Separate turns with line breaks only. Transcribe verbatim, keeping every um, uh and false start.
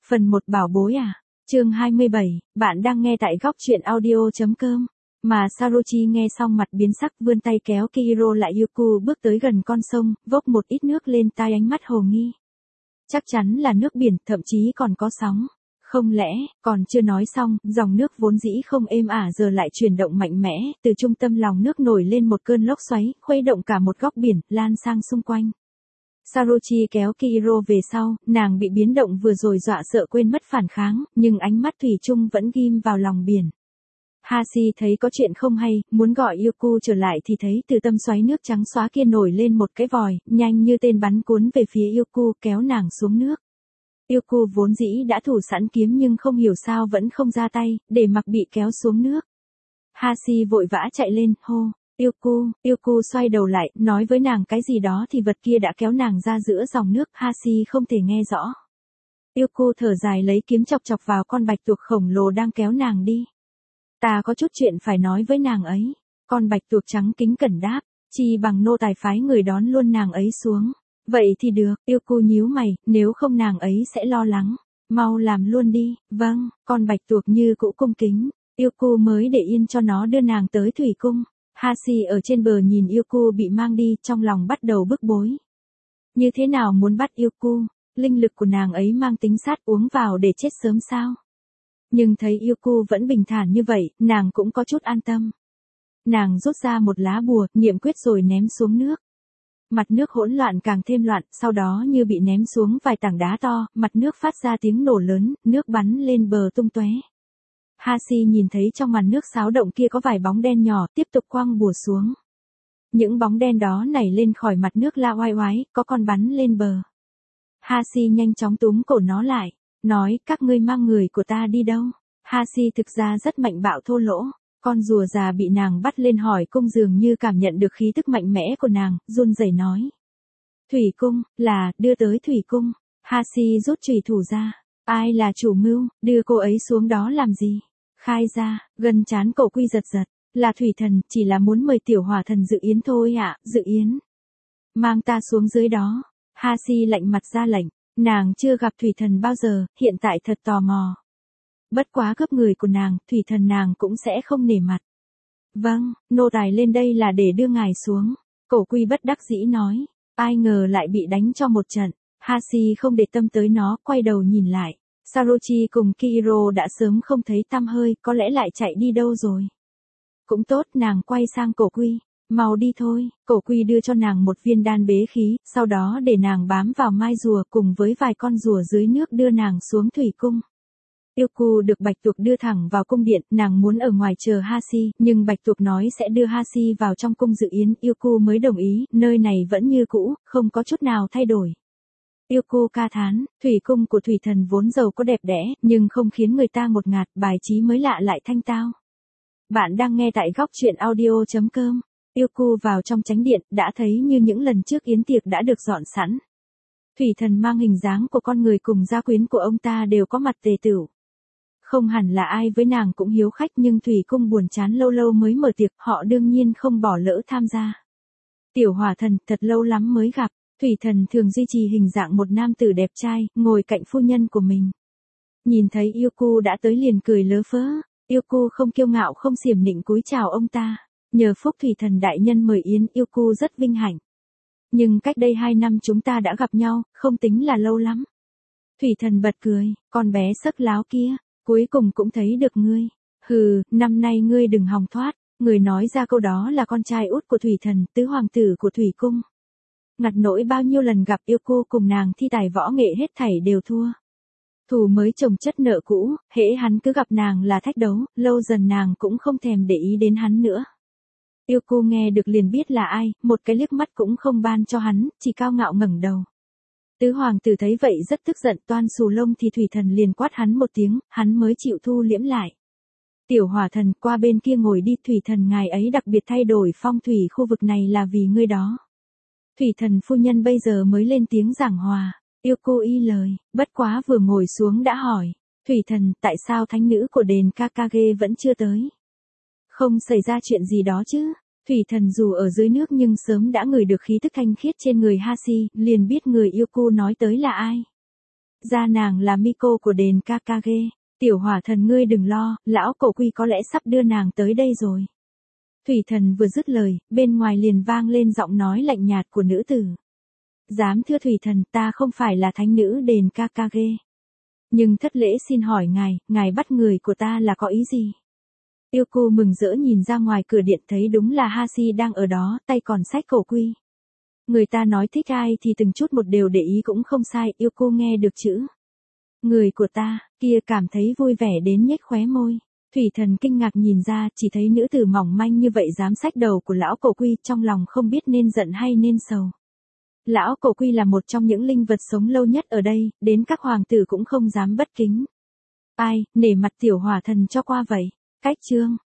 Phần một bảo bối à? Chương hai mươi bảy, bạn đang nghe tại góc truyện audio chấm com. Mà Sarochi nghe xong mặt biến sắc vươn tay kéo Kihiro lại Yuku bước tới gần con sông, vốc một ít nước lên tai ánh mắt hồ nghi. Chắc chắn là nước biển, thậm chí còn có sóng. Không lẽ, còn chưa nói xong, dòng nước vốn dĩ không êm ả giờ lại chuyển động mạnh mẽ, từ trung tâm lòng nước nổi lên một cơn lốc xoáy, khuấy động cả một góc biển, lan sang xung quanh. Sarochi kéo Kihiro về sau, nàng bị biến động vừa rồi dọa sợ quên mất phản kháng, nhưng ánh mắt thủy chung vẫn ghim vào lòng biển. Hashi thấy có chuyện không hay, muốn gọi Yuku trở lại thì thấy từ tâm xoáy nước trắng xóa kia nổi lên một cái vòi, nhanh như tên bắn cuốn về phía Yuku kéo nàng xuống nước. Yuku vốn dĩ đã thủ sẵn kiếm nhưng không hiểu sao vẫn không ra tay, để mặc bị kéo xuống nước. Hashi vội vã chạy lên, hô. Yuku, Yuku xoay đầu lại, nói với nàng cái gì đó thì vật kia đã kéo nàng ra giữa dòng nước, Hashi không thể nghe rõ. Yuku thở dài lấy kiếm chọc chọc vào con bạch tuộc khổng lồ đang kéo nàng đi. Ta có chút chuyện phải nói với nàng ấy. Con bạch tuộc trắng kính cẩn đáp, chi bằng nô tài phái người đón luôn nàng ấy xuống. Vậy thì được, Yuku nhíu mày, nếu không nàng ấy sẽ lo lắng. Mau làm luôn đi, vâng, con bạch tuộc như cũ cung kính. Yuku mới để yên cho nó đưa nàng tới thủy cung. Hashi ở trên bờ nhìn Yuku bị mang đi, trong lòng bắt đầu bức bối. Như thế nào muốn bắt Yuku? Linh lực của nàng ấy mang tính sát, uống vào để chết sớm sao? Nhưng thấy Yuku vẫn bình thản như vậy, nàng cũng có chút an tâm. Nàng rút ra một lá bùa, niệm quyết rồi ném xuống nước. Mặt nước hỗn loạn càng thêm loạn, sau đó như bị ném xuống vài tảng đá to, mặt nước phát ra tiếng nổ lớn, nước bắn lên bờ tung tóe. Hashi nhìn thấy trong màn nước xáo động kia có vài bóng đen nhỏ, tiếp tục quăng bùa xuống. Những bóng đen đó nảy lên khỏi mặt nước la oai oái, có con bắn lên bờ. Hashi nhanh chóng túm cổ nó lại, nói, các ngươi mang người của ta đi đâu? Hashi thực ra rất mạnh bạo thô lỗ, con rùa già bị nàng bắt lên hỏi cung dường như cảm nhận được khí tức mạnh mẽ của nàng, run rẩy nói. Thủy cung, là, đưa tới thủy cung. Hashi rút chùy thủ ra. Ai là chủ mưu, đưa cô ấy xuống đó làm gì? Khai ra, gần trán cổ quy giật giật, là thủy thần, chỉ là muốn mời tiểu hỏa thần dự yến thôi ạ, à, dự yến. Mang ta xuống dưới đó. Hashi lạnh mặt ra lệnh, nàng chưa gặp thủy thần bao giờ, hiện tại thật tò mò. Bất quá cướp người của nàng, thủy thần nàng cũng sẽ không nể mặt. Vâng, nô tài lên đây là để đưa ngài xuống. Cổ quy bất đắc dĩ nói, ai ngờ lại bị đánh cho một trận. Hashi không để tâm tới nó, quay đầu nhìn lại. Sarochi cùng Kihiro đã sớm không thấy tăm hơi, có lẽ lại chạy đi đâu rồi. Cũng tốt, nàng quay sang cổ quy. Mau đi thôi, cổ quy đưa cho nàng một viên đan bế khí, sau đó để nàng bám vào mai rùa cùng với vài con rùa dưới nước đưa nàng xuống thủy cung. Yuku được bạch tuộc đưa thẳng vào cung điện, nàng muốn ở ngoài chờ Hashi, nhưng bạch tuộc nói sẽ đưa Hashi vào trong cung dự yến, Yuku mới đồng ý, nơi này vẫn như cũ, không có chút nào thay đổi. Yuku ca thán, thủy cung của thủy thần vốn giàu có đẹp đẽ, nhưng không khiến người ta ngột ngạt, bài trí mới lạ lại thanh tao. Bạn đang nghe tại góc truyện audio chấm com. Yuku vào trong chánh điện, đã thấy như những lần trước yến tiệc đã được dọn sẵn. Thủy thần mang hình dáng của con người cùng gia quyến của ông ta đều có mặt tề tửu. Không hẳn là ai với nàng cũng hiếu khách nhưng thủy cung buồn chán lâu lâu mới mở tiệc, họ đương nhiên không bỏ lỡ tham gia. Tiểu hỏa thần, thật lâu lắm mới gặp. Thủy thần thường duy trì hình dạng một nam tử đẹp trai, ngồi cạnh phu nhân của mình. Nhìn thấy Yuku đã tới liền cười lớ phớ. Yuku không kiêu ngạo không xiểm nịnh cúi chào ông ta. Nhờ phúc thủy thần đại nhân mời yến, Yuku rất vinh hạnh. Nhưng cách đây hai năm chúng ta đã gặp nhau, không tính là lâu lắm. Thủy thần bật cười, con bé sắc láo kia, cuối cùng cũng thấy được ngươi. Hừ, năm nay ngươi đừng hòng thoát. Người nói ra câu đó là con trai út của thủy thần, tứ hoàng tử của thủy cung. Ngặt nỗi bao nhiêu lần gặp Yuku cùng nàng thi tài võ nghệ hết thảy đều thua. Thù mới chồng chất nợ cũ, hễ hắn cứ gặp nàng là thách đấu, lâu dần nàng cũng không thèm để ý đến hắn nữa. Yuku nghe được liền biết là ai, một cái liếc mắt cũng không ban cho hắn, chỉ cao ngạo ngẩng đầu. Tứ hoàng tử thấy vậy rất tức giận, toan xù lông thì thủy thần liền quát hắn một tiếng, hắn mới chịu thu liễm lại. Tiểu hỏa thần, qua bên kia ngồi đi, thủy thần ngài ấy đặc biệt thay đổi phong thủy khu vực này là vì ngươi đó. Thủy thần phu nhân bây giờ mới lên tiếng giảng hòa. Yuku y lời, bất quá vừa ngồi xuống đã hỏi. Thủy thần, tại sao thánh nữ của đền Kakage vẫn chưa tới? Không xảy ra chuyện gì đó chứ? Thủy thần dù ở dưới nước nhưng sớm đã ngửi được khí tức thanh khiết trên người Hashi, liền biết người Yuku nói tới là ai. Ra nàng là Miko của đền Kakage. Tiểu hỏa thần ngươi đừng lo, lão cổ quy có lẽ sắp đưa nàng tới đây rồi. Thủy thần vừa dứt lời, bên ngoài liền vang lên giọng nói lạnh nhạt của nữ tử. Dám thưa thủy thần, ta không phải là thánh nữ đền Kakage. Nhưng thất lễ xin hỏi ngài, ngài bắt người của ta là có ý gì? Yuko mừng rỡ nhìn ra ngoài cửa điện thấy đúng là Hashi đang ở đó, tay còn xách cổ quy. Người ta nói thích ai thì từng chút một đều để ý cũng không sai, Yuko nghe được chữ. Người của ta, kia cảm thấy vui vẻ đến nhếch khóe môi. Thủy thần kinh ngạc nhìn ra, chỉ thấy nữ tử mỏng manh như vậy dám xách đầu của lão cổ quy, trong lòng không biết nên giận hay nên sầu. Lão cổ quy là một trong những linh vật sống lâu nhất ở đây, đến các hoàng tử cũng không dám bất kính. Ai, nể mặt tiểu hỏa thần cho qua vậy. Cách chương